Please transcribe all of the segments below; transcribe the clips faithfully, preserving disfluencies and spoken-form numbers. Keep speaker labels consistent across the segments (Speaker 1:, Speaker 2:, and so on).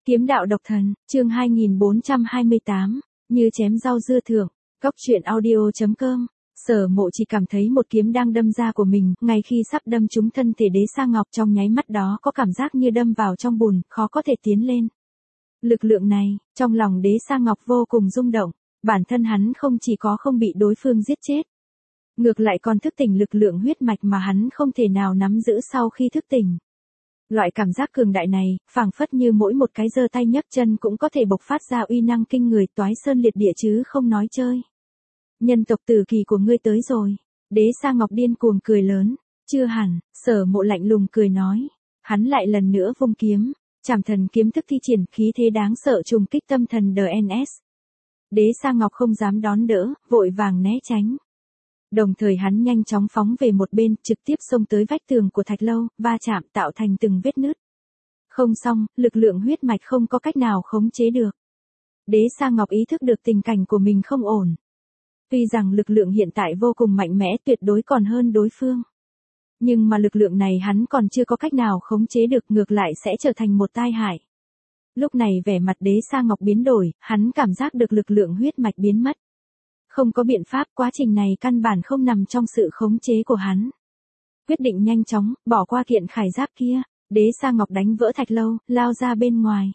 Speaker 1: Kiếm đạo độc thần, chương hai nghìn bốn trăm hai mươi tám, như chém rau dưa thưởng, Cốc truyện audio.com. Sở Mộ chỉ cảm thấy một kiếm đang đâm ra của mình, ngay khi sắp đâm trúng thân thể Đế Sa Ngọc, trong nháy mắt đó có cảm giác như đâm vào trong bùn, khó có thể tiến lên. Lực lượng này, trong lòng Đế Sa Ngọc vô cùng rung động, bản thân hắn không chỉ có không bị đối phương giết chết, ngược lại còn thức tỉnh lực lượng huyết mạch mà hắn không thể nào nắm giữ sau khi thức tỉnh. Loại cảm giác cường đại này, phảng phất như mỗi một cái giơ tay nhấc chân cũng có thể bộc phát ra uy năng kinh người, toái sơn liệt địa chứ không nói chơi. Nhân tộc tử kỳ của ngươi tới rồi. Đế Sa Ngọc điên cuồng cười lớn. Chưa hẳn, Sở Mộ lạnh lùng cười nói. Hắn lại lần nữa vung kiếm, Trảm Thần kiếm thức thi triển, khí thế đáng sợ trùng kích tâm thần đê en ét. Đế Sa Ngọc không dám đón đỡ, vội vàng né tránh. Đồng thời hắn nhanh chóng phóng về một bên, trực tiếp xông tới vách tường của thạch lâu, va chạm tạo thành từng vết nứt. Không xong, lực lượng huyết mạch không có cách nào khống chế được. Đế Sa Ngọc ý thức được tình cảnh của mình không ổn. Tuy rằng lực lượng hiện tại vô cùng mạnh mẽ, tuyệt đối còn hơn đối phương. Nhưng mà lực lượng này hắn còn chưa có cách nào khống chế được, ngược lại sẽ trở thành một tai hại. Lúc này vẻ mặt Đế Sa Ngọc biến đổi, hắn cảm giác được lực lượng huyết mạch biến mất. Không có biện pháp, quá trình này căn bản không nằm trong sự khống chế của hắn. Quyết định nhanh chóng, bỏ qua kiện khải giáp kia, Đế Sa Ngọc đánh vỡ thạch lâu, lao ra bên ngoài.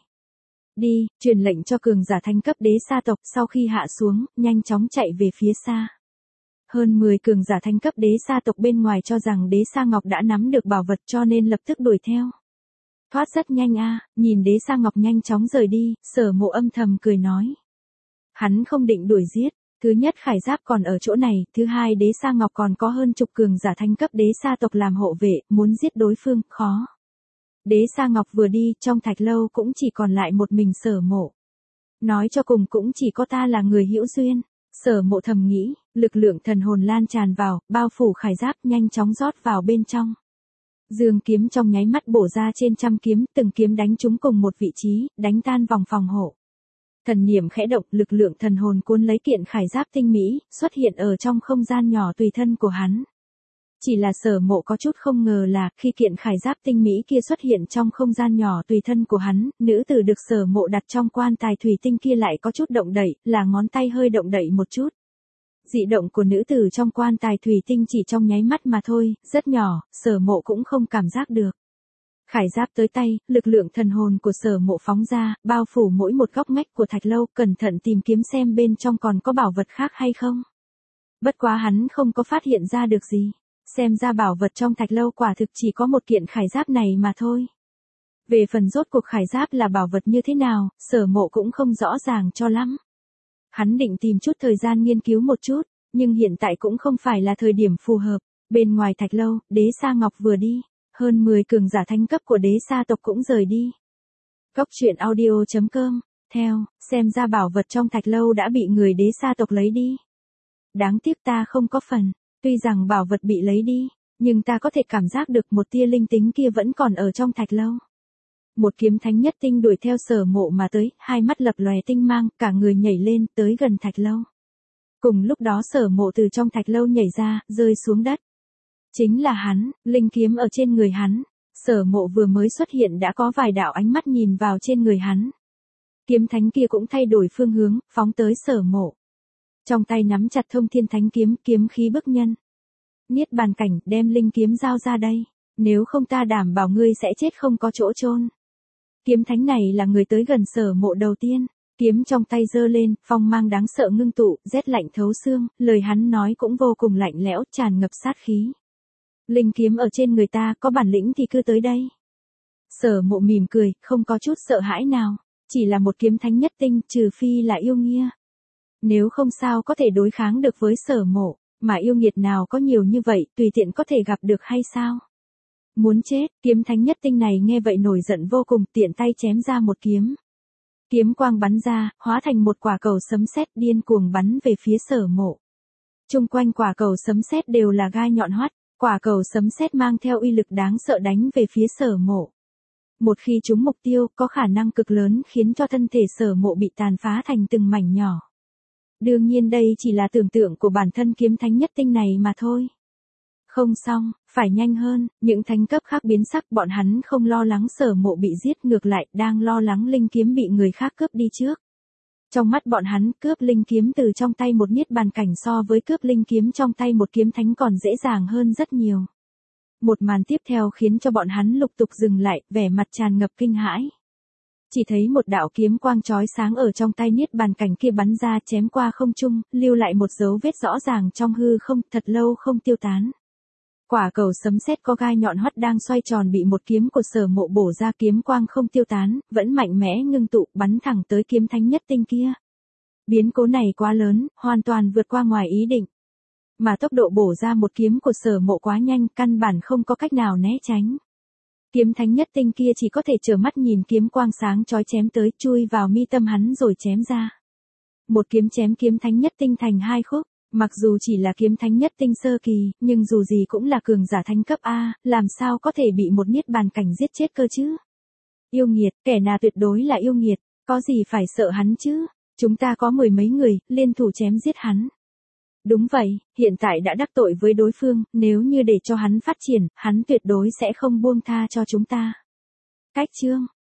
Speaker 1: Đi, truyền lệnh cho cường giả thánh cấp Đế Sa tộc, sau khi hạ xuống, nhanh chóng chạy về phía xa. Hơn mười cường giả thánh cấp Đế Sa tộc bên ngoài cho rằng Đế Sa Ngọc đã nắm được bảo vật cho nên lập tức đuổi theo. Thoát rất nhanh a, nhìn Đế Sa Ngọc nhanh chóng rời đi, Sở Mộ âm thầm cười nói. Hắn không định đuổi giết. Thứ nhất, khải giáp còn ở chỗ này, thứ hai, Đế Sa Ngọc còn có hơn chục cường giả thánh cấp Đế Sa tộc làm hộ vệ, muốn giết đối phương, khó. Đế Sa Ngọc vừa đi, trong thạch lâu cũng chỉ còn lại một mình Sở Mộ. Nói cho cùng cũng chỉ có ta là người hữu duyên. Sở Mộ thầm nghĩ, lực lượng thần hồn lan tràn vào, bao phủ khải giáp, nhanh chóng rót vào bên trong. Dương kiếm trong nháy mắt bổ ra trên trăm kiếm, từng kiếm đánh trúng cùng một vị trí, đánh tan vòng phòng hộ. Thần niệm khẽ động, lực lượng thần hồn cuốn lấy kiện khải giáp tinh mỹ, xuất hiện ở trong không gian nhỏ tùy thân của hắn. Chỉ là Sở Mộ có chút không ngờ là, khi kiện khải giáp tinh mỹ kia xuất hiện trong không gian nhỏ tùy thân của hắn, nữ tử được Sở Mộ đặt trong quan tài thủy tinh kia lại có chút động đậy, là ngón tay hơi động đậy một chút. Dị động của nữ tử trong quan tài thủy tinh chỉ trong nháy mắt mà thôi, rất nhỏ, Sở Mộ cũng không cảm giác được. Khải giáp tới tay, lực lượng thần hồn của Sở Mộ phóng ra, bao phủ mỗi một góc ngách của thạch lâu, cẩn thận tìm kiếm xem bên trong còn có bảo vật khác hay không. Bất quá hắn không có phát hiện ra được gì. Xem ra bảo vật trong thạch lâu quả thực chỉ có một kiện khải giáp này mà thôi. Về phần rốt cuộc khải giáp là bảo vật như thế nào, Sở Mộ cũng không rõ ràng cho lắm. Hắn định tìm chút thời gian nghiên cứu một chút, nhưng hiện tại cũng không phải là thời điểm phù hợp. Bên ngoài thạch lâu, Đế Sa Ngọc vừa đi. Hơn mười cường giả thánh cấp của Đế Sa tộc cũng rời đi. Cốc truyện audio.com. Theo, xem ra bảo vật trong thạch lâu đã bị người Đế Sa tộc lấy đi. Đáng tiếc ta không có phần. Tuy rằng bảo vật bị lấy đi, nhưng ta có thể cảm giác được một tia linh tính kia vẫn còn ở trong thạch lâu. Một kiếm thánh nhất tinh đuổi theo Sở Mộ mà tới, hai mắt lập lòe tinh mang, cả người nhảy lên, tới gần thạch lâu. Cùng lúc đó Sở Mộ từ trong thạch lâu nhảy ra, rơi xuống đất. Chính là hắn, linh kiếm ở trên người hắn. Sở Mộ vừa mới xuất hiện đã có vài đạo ánh mắt nhìn vào trên người hắn. Kiếm thánh kia cũng thay đổi phương hướng, phóng tới Sở Mộ. Trong tay nắm chặt Thông Thiên Thánh kiếm, kiếm khí bức nhân. Niết bàn cảnh, đem linh kiếm giao ra đây. Nếu không ta đảm bảo ngươi sẽ chết không có chỗ chôn. Kiếm thánh này là người tới gần Sở Mộ đầu tiên. Kiếm trong tay giơ lên, phong mang đáng sợ ngưng tụ, rét lạnh thấu xương, lời hắn nói cũng vô cùng lạnh lẽo, tràn ngập sát khí. Linh kiếm ở trên người ta, có bản lĩnh thì cứ tới đây. Sở Mộ mỉm cười, không có chút sợ hãi nào. Chỉ là một kiếm thánh nhất tinh, trừ phi là yêu nghiệt. Nếu không sao có thể đối kháng được với Sở Mộ, mà yêu nghiệt nào có nhiều như vậy, tùy tiện có thể gặp được hay sao? Muốn chết, kiếm thánh nhất tinh này nghe vậy nổi giận vô cùng, tiện tay chém ra một kiếm. Kiếm quang bắn ra, hóa thành một quả cầu sấm sét điên cuồng bắn về phía Sở Mộ. Chung quanh quả cầu sấm sét đều là gai nhọn hoắt, quả cầu sấm sét mang theo uy lực đáng sợ đánh về phía Sở Mộ. Một khi trúng mục tiêu, có khả năng cực lớn khiến cho thân thể Sở Mộ bị tàn phá thành từng mảnh nhỏ. Đương nhiên đây chỉ là tưởng tượng của bản thân kiếm thánh nhất tinh này mà thôi. Không xong, phải nhanh hơn, những thánh cấp khác biến sắc, bọn hắn không lo lắng Sở Mộ bị giết, ngược lại đang lo lắng linh kiếm bị người khác cướp đi trước. Trong mắt bọn hắn, cướp linh kiếm từ trong tay một niết bàn cảnh so với cướp linh kiếm trong tay một kiếm thánh còn dễ dàng hơn rất nhiều. Một màn tiếp theo khiến cho bọn hắn lục tục dừng lại, vẻ mặt tràn ngập kinh hãi. Chỉ thấy một đạo kiếm quang chói sáng ở trong tay niết bàn cảnh kia bắn ra, chém qua không trung, lưu lại một dấu vết rõ ràng trong hư không, thật lâu không tiêu tán. Quả cầu sấm sét có gai nhọn hoắt đang xoay tròn bị một kiếm của Sở Mộ bổ ra, kiếm quang không tiêu tán, vẫn mạnh mẽ ngưng tụ, bắn thẳng tới kiếm thánh nhất tinh kia. Biến cố này quá lớn, hoàn toàn vượt qua ngoài ý định. Mà tốc độ bổ ra một kiếm của Sở Mộ quá nhanh, căn bản không có cách nào né tránh. Kiếm thánh nhất tinh kia chỉ có thể trơ mắt nhìn kiếm quang sáng chói chém tới, chui vào mi tâm hắn rồi chém ra. Một kiếm chém kiếm thánh nhất tinh thành hai khúc. Mặc dù chỉ là kiếm thánh nhất tinh sơ kỳ, nhưng dù gì cũng là cường giả thánh cấp A, làm sao có thể bị một niết bàn cảnh giết chết cơ chứ? Yêu nghiệt, kẻ nào tuyệt đối là yêu nghiệt, có gì phải sợ hắn chứ? Chúng ta có mười mấy người, liên thủ chém giết hắn. Đúng vậy, hiện tại đã đắc tội với đối phương, nếu như để cho hắn phát triển, hắn tuyệt đối sẽ không buông tha cho chúng ta. Cách chương